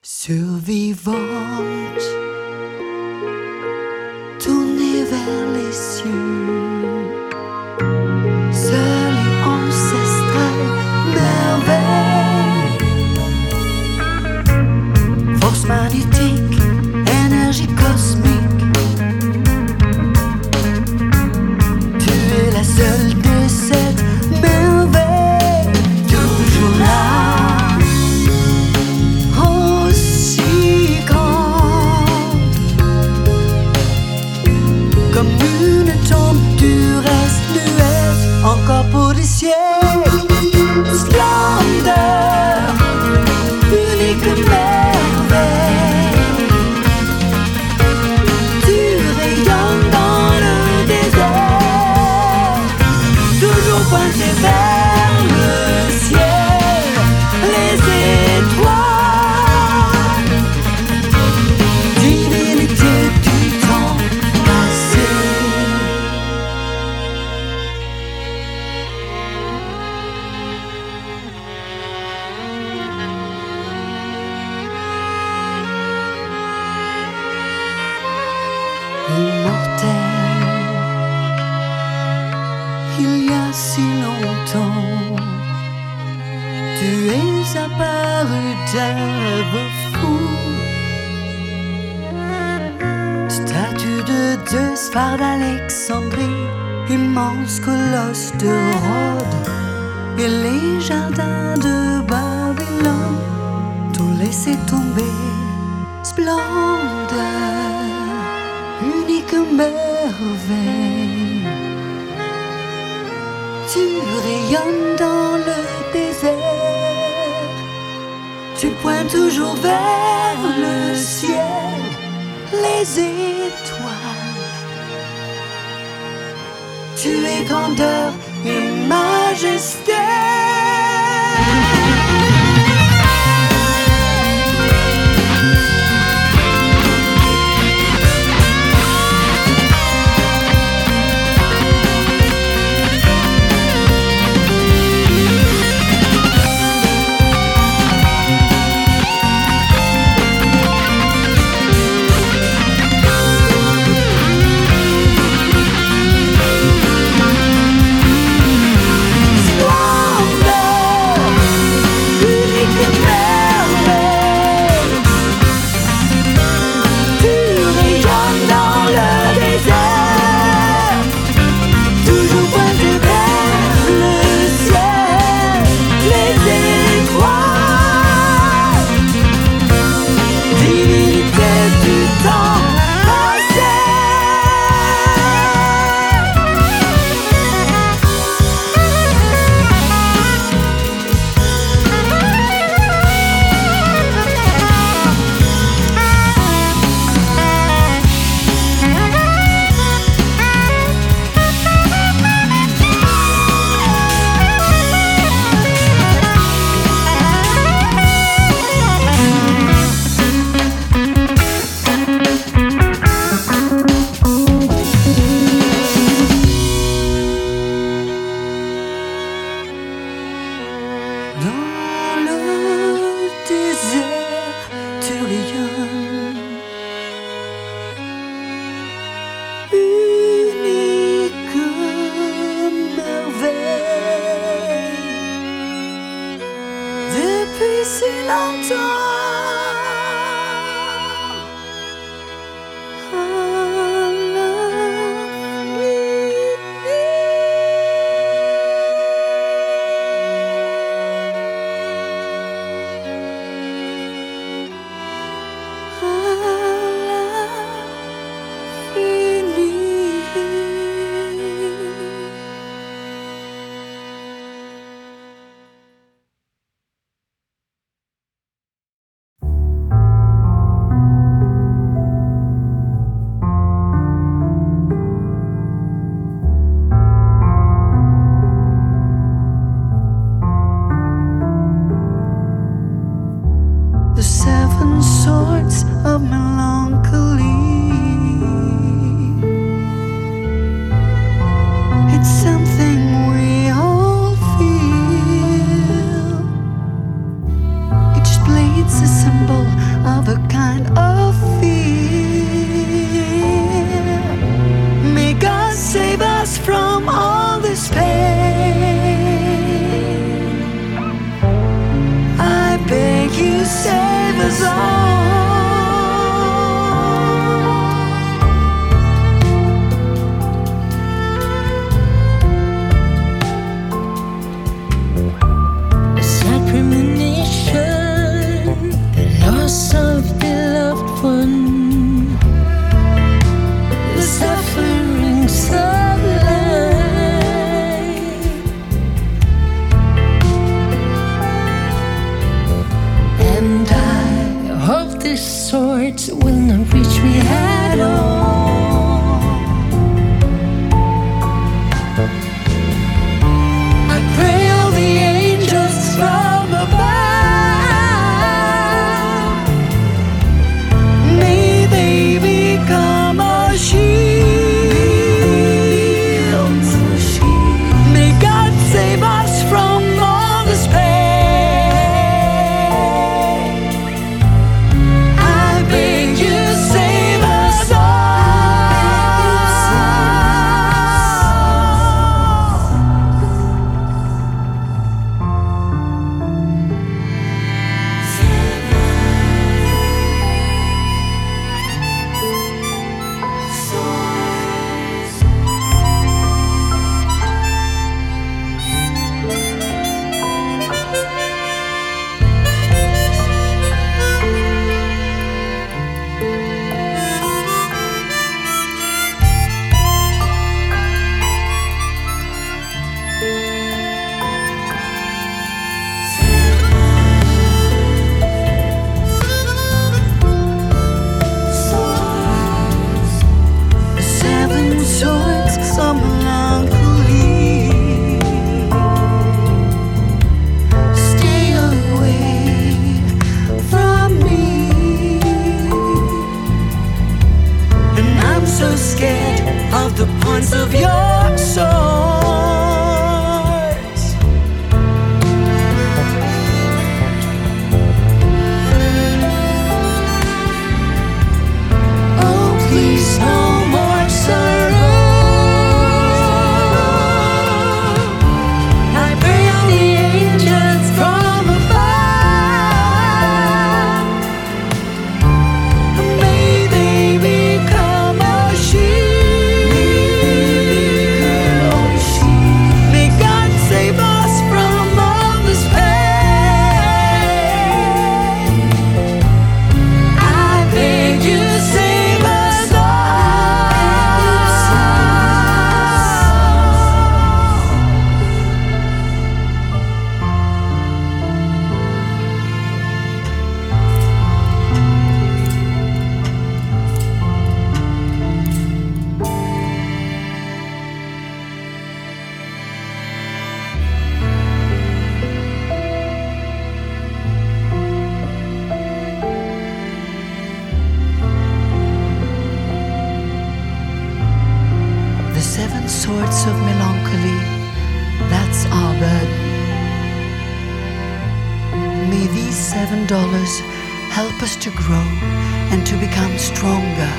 Survivante, tournée vers les cieux, seule et ancestrale merveille, force magnétique, énergie cosmique, tu es la seule de cette merveille, toujours là. Comme une tombe, tu restes muette, encore pour des siècles. Splendeur, unique merveille. Tu rayonnes dans le désert, toujours pointé vers le ciel, les étoiles. Divinité du temps passé. Immortel, il y a si longtemps, tu es apparu d'un rêve fou. Statue de Zeus, phare d'Alexandrie, immense colosse de Rhodes, et les jardins de Babylone t'ont laissé tomber. Splendeur, unique merveille, tu rayonnes dans le désert, tu pointes toujours vers le ciel, les étoiles. Tu es grandeur et majesté. Splendeur, us all. A sad premonition, the loss of beloved one, the sufferings of life, and I hope these swords will not reach me at all. I pray all the angels from above, may they become our shields. May God save us from all this pain. I beg you, save us all. The seven swords of melancholy. Stay away from me, and I'm so scared of the points of your swords. Oh, please, no more sorrow. I pray on the angels from above, may they become our shield. May God save us from all this pain. I beg you, save us all. The seven swords of melancholy, that's our burden. May these $7 help us to grow and to become stronger.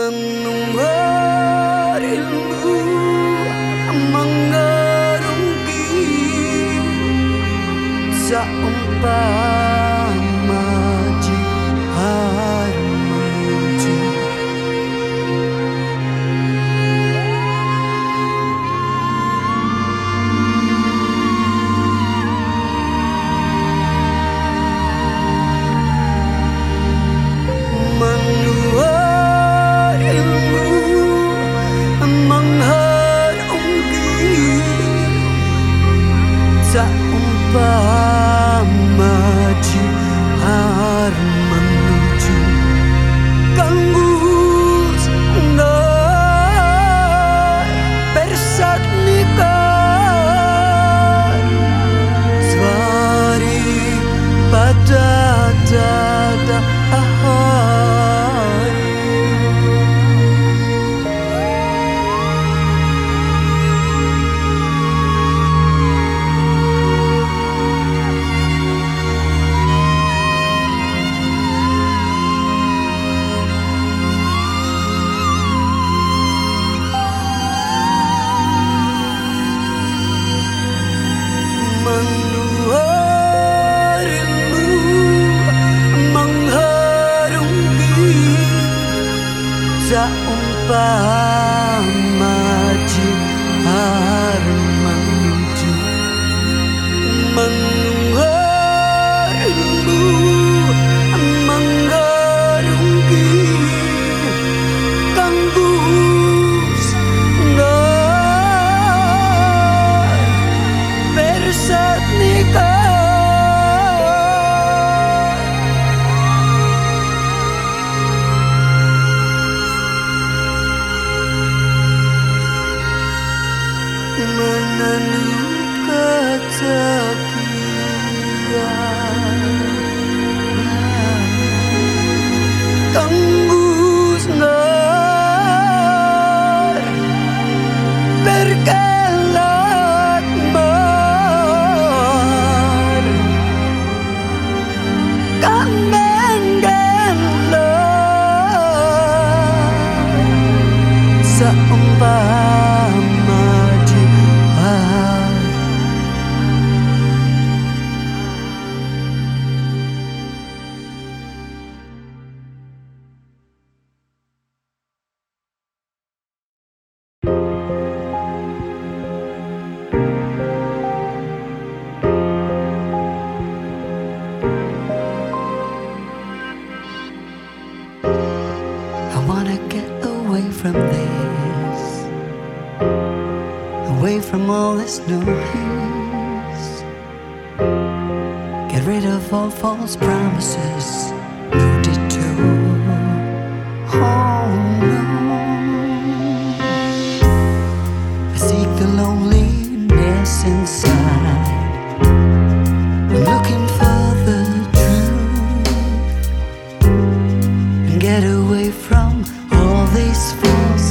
menunggu mengerungi seumpama jihad menuju seumpama jihad menuju kangus nai persat nikah svari pada dada seumpama jihad menuju menunggu mengerungi kangus nai persat nikah menandu ketakian kangus nar berkelak mar kan menggelar seumpama I wanna get away from this, away from all this noise. Get rid of all false promises, no detour. Oh no, I seek the loneliness inside. I'm looking for the truth and get away from all these false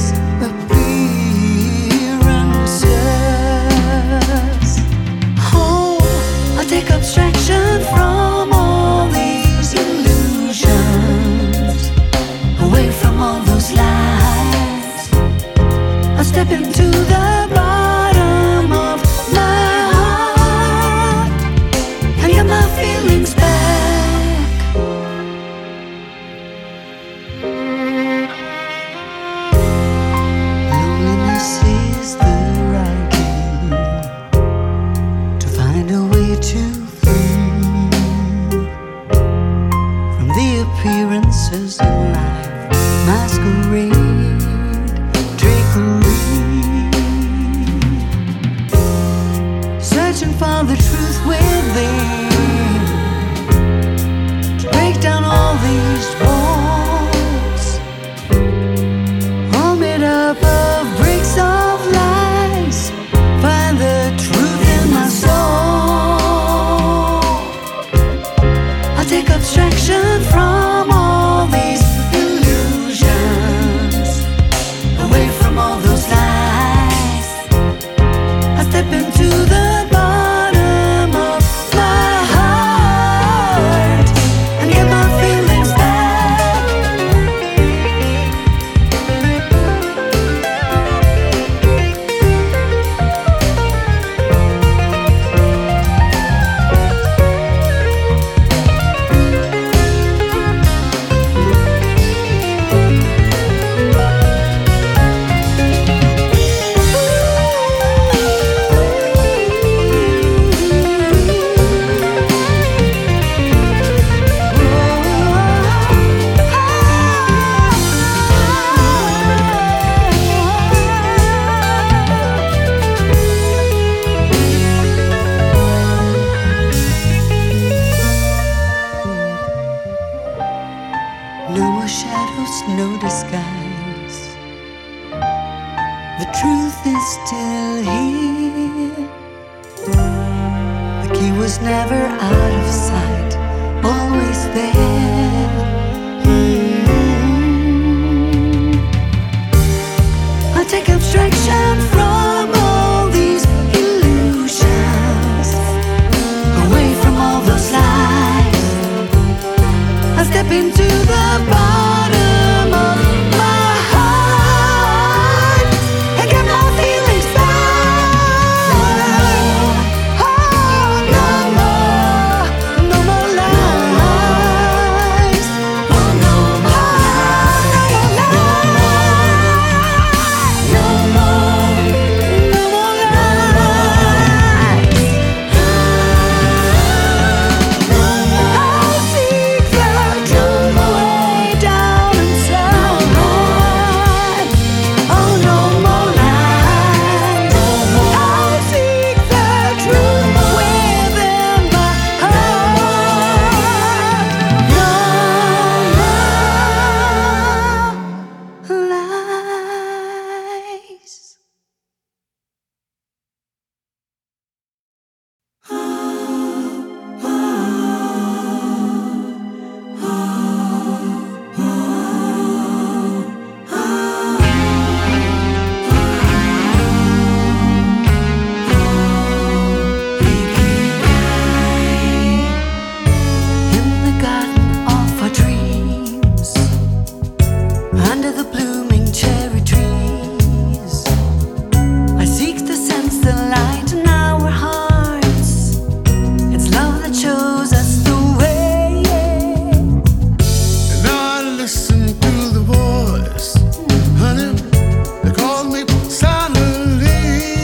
appearances. Oh, I take abstraction from all these illusions. out of sight, always there. I take abstraction from all these illusions, away from all those lies. I step into the bottom of my heart and get my feelings back. Oh, no more, no more lies. Oh, no more, no more lies. I'll seek the truth way down inside. Oh, no more lies. I'll seek the truth within my heart. No more lies. In the garden of our dreams, under the blooming cherry trees, I seek to sense the light in our hearts. It's love that shows us the way. And I listen to the voice, honey, they call me silently.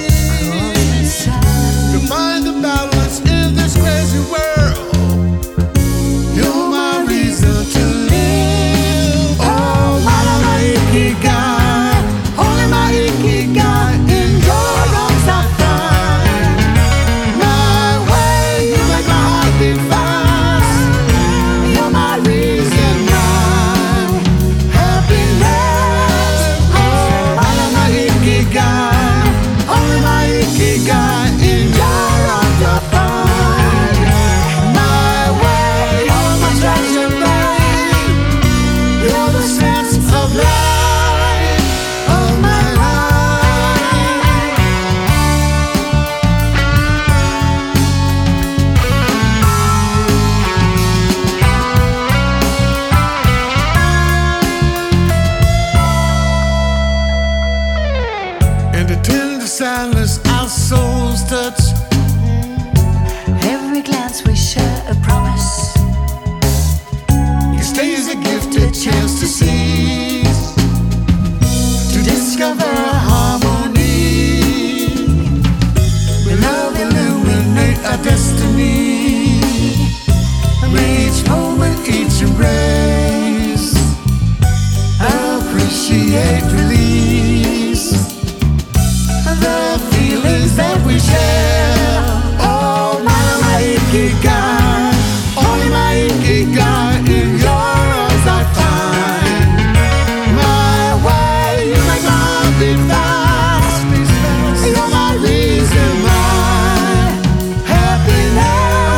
To find the balance in this crazy world, you're my reason to live. Oh, my ikigai, only my ikigai. In your arms I find my way. You make my heart beat fast. You're my reason, my happiness. Oh, my ikigai, only my ikigai. In your arms I find my way. You're my treasure, babe. You're the sense of life of my life. And the tender silence our souls touch. Every glance we share a promise. It stays a gifted chance to seize, to discover harmony. May love illuminate our destiny. May each moment, each embrace, appreciate release the feelings that we share. Oh, my ikigai, only my ikigai. In your arms I find my way. You make my heart beat fast. You're my reason, my happiness.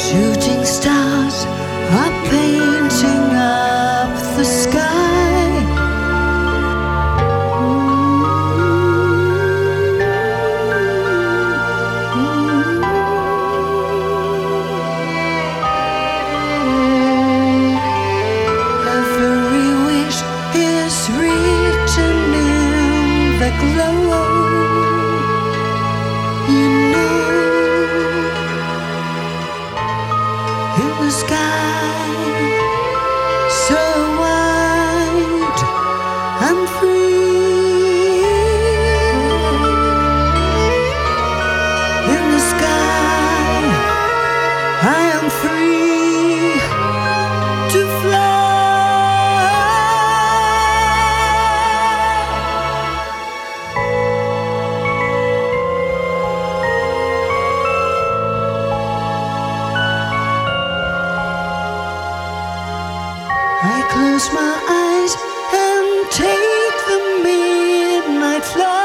Shooting stars are painting up the sky. Every wish is written in the glow. You know, in the sky, so wide and free. In the sky, I am free to fly. I close my eyes and take the midnight flight.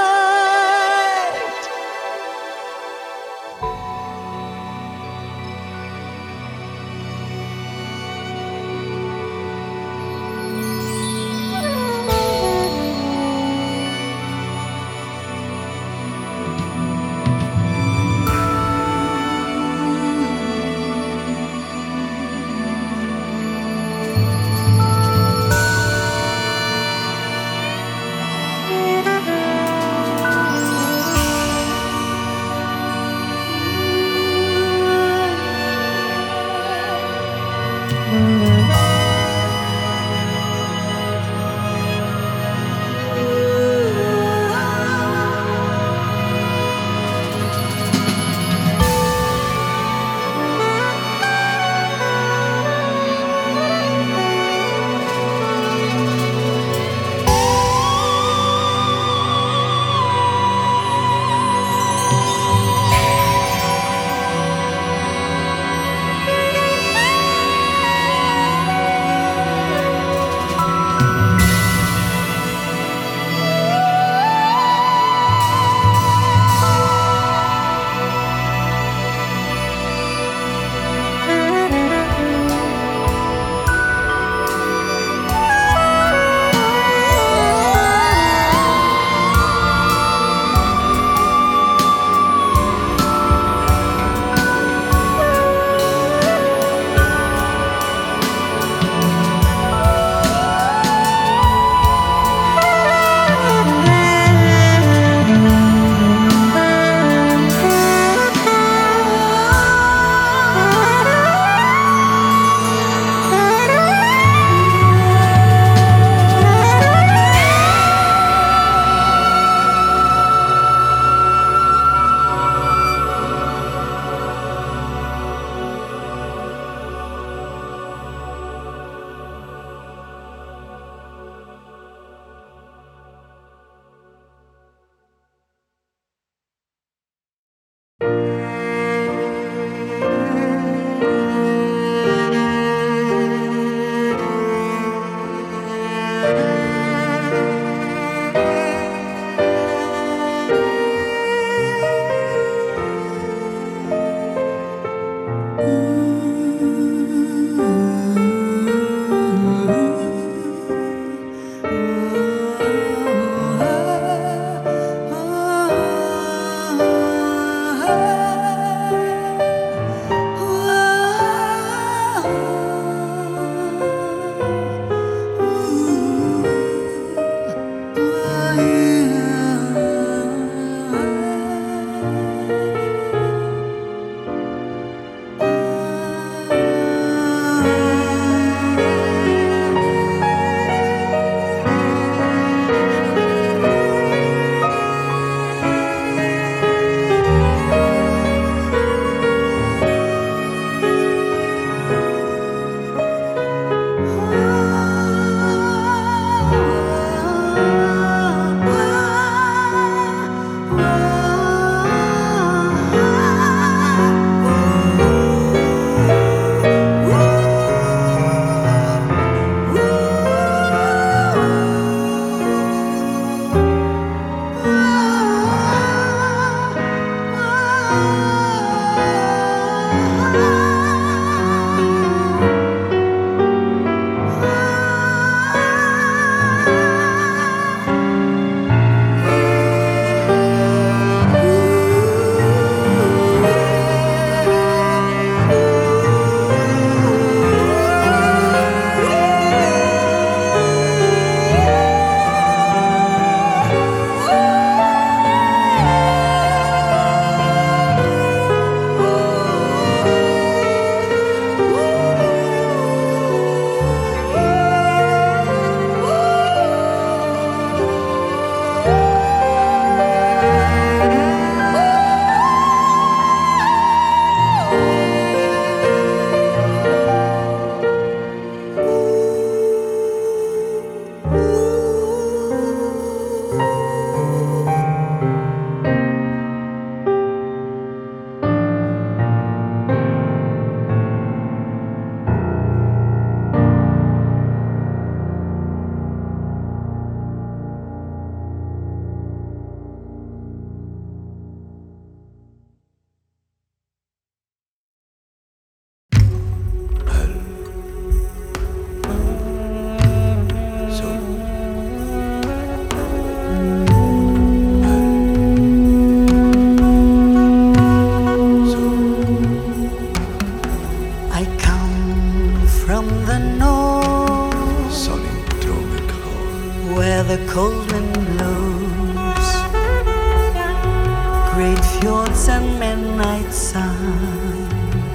sun.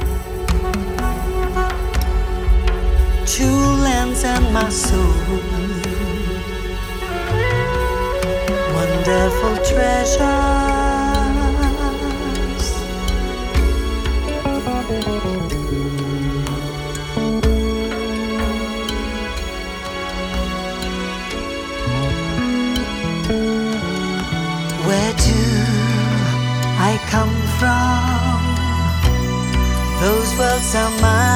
True lands and my soul, wonderful treasures. Where do I come from? Those worlds are mine.